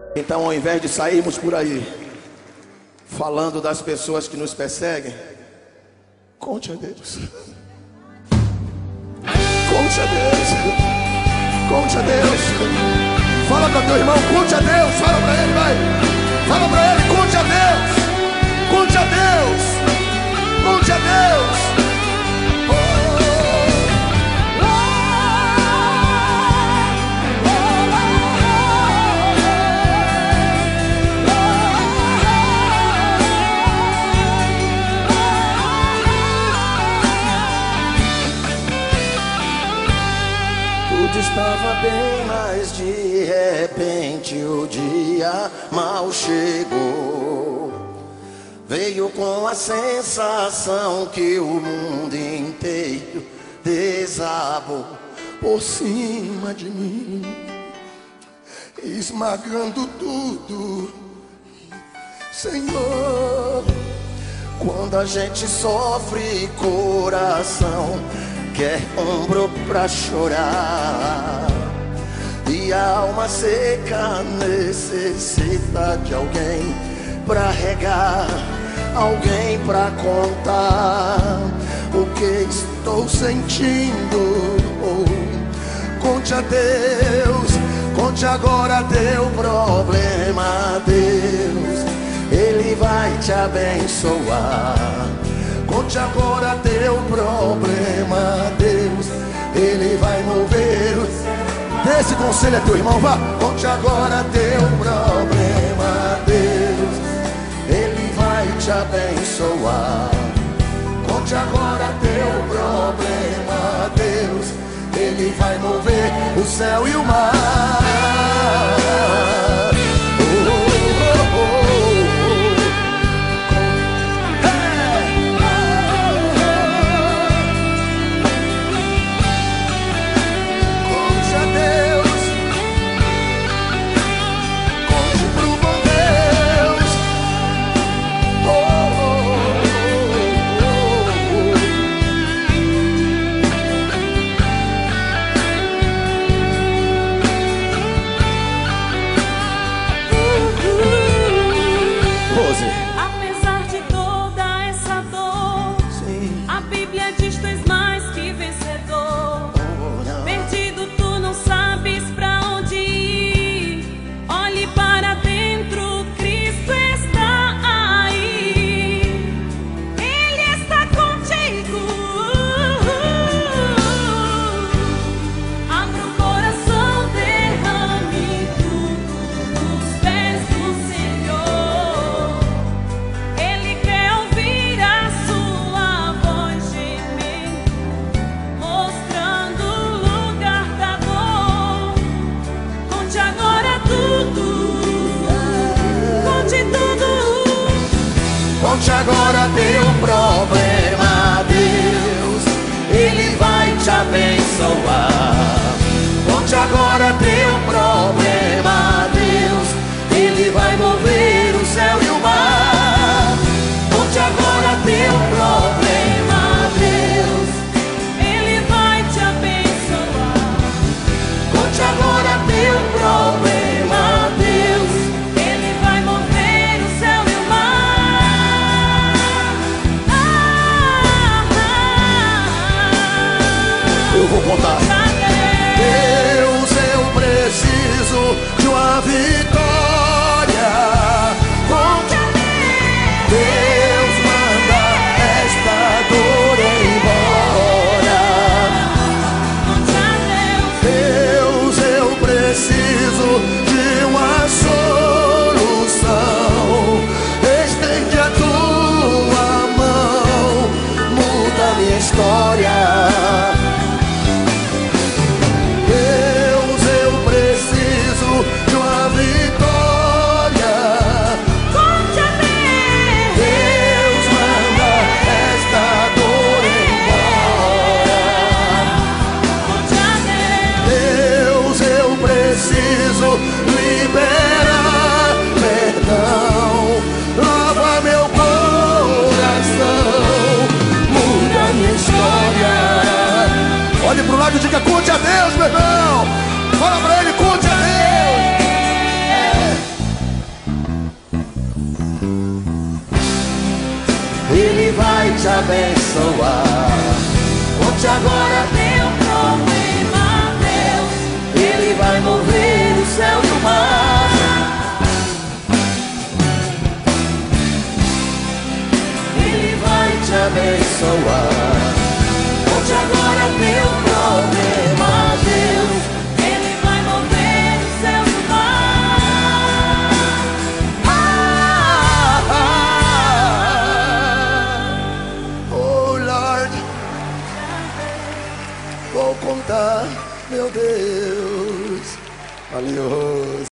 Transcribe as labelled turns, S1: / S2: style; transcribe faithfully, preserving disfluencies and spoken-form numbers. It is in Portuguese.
S1: Então, ao invés de sairmos por aí falando das pessoas que nos perseguem, conte a Deus. Conte a Deus. Conte a Deus. Fala para teu irmão, conte a Deus. Fala para ele, vai. Fala para ele, conte a Deus. Conte a Deus. Conte a Deus. Estava bem, mas de repente o dia mal chegou. Veio com a sensação que o mundo inteiro desabou por cima de mim, esmagando tudo. Senhor, quando a gente sofre, coração quer ombro pra chorar, e a alma seca necessita de alguém pra regar, alguém pra contar o que estou sentindo. Oh, conte a Deus, conte agora teu problema a Deus, Ele vai te abençoar. Conte agora teu problema a Deus, Ele vai mover os... Dê esse conselho a teu irmão, vá. Conte agora teu problema a Deus, Ele vai te abençoar. Conte agora teu problema a Deus, Ele vai mover o céu e o mar.
S2: Apesar de toda essa dor, sim, a Bíblia diz tu és mais que vencedor. Oh, perdido tu não sabes pra onde ir, olhe para dentro, Cristo está aí, Ele está contigo. Abra o coração, derrame tudo nos pés do Senhor. Ele quer ouvir a sua voz gemendo, mostrando o lugar da dor. Conte agora tudo, conte tudo.
S1: Conte agora teu problema a Deus, Ele vai te abençoar. Conte agora teu problema a Deus, Ele vai mover o céu e o mar. Conte agora teu problema a Deus,
S2: Ele vai te abençoar.
S1: conte agora teu problema a Deus.
S2: Ele vai mover o céu e o mar. Ah, ah,
S1: Eu vou contar.
S2: ah.
S1: Deus, eu preciso de uma vitória. Conte a Deus. Deus, manda esta dor embora.
S2: Conte a Deus.
S1: Deus, eu preciso de uma solução. Estende a tua mão, muda a minha história. Deus, eu preciso de uma vitória.
S2: Conte a Deus.
S1: Deus, manda esta dor embora.
S2: Conte a Deus.
S1: Deus, eu preciso abençoar. Conte agora
S2: teu problema, Deus.
S1: Ele vai mover o céu e o mar. Ele vai te abençoar. Conte agora teu problema, Deus.
S2: Ele vai mover o céu e o mar.
S1: Ah, ah, oh Lord, vou contar, meu Deus, valioso.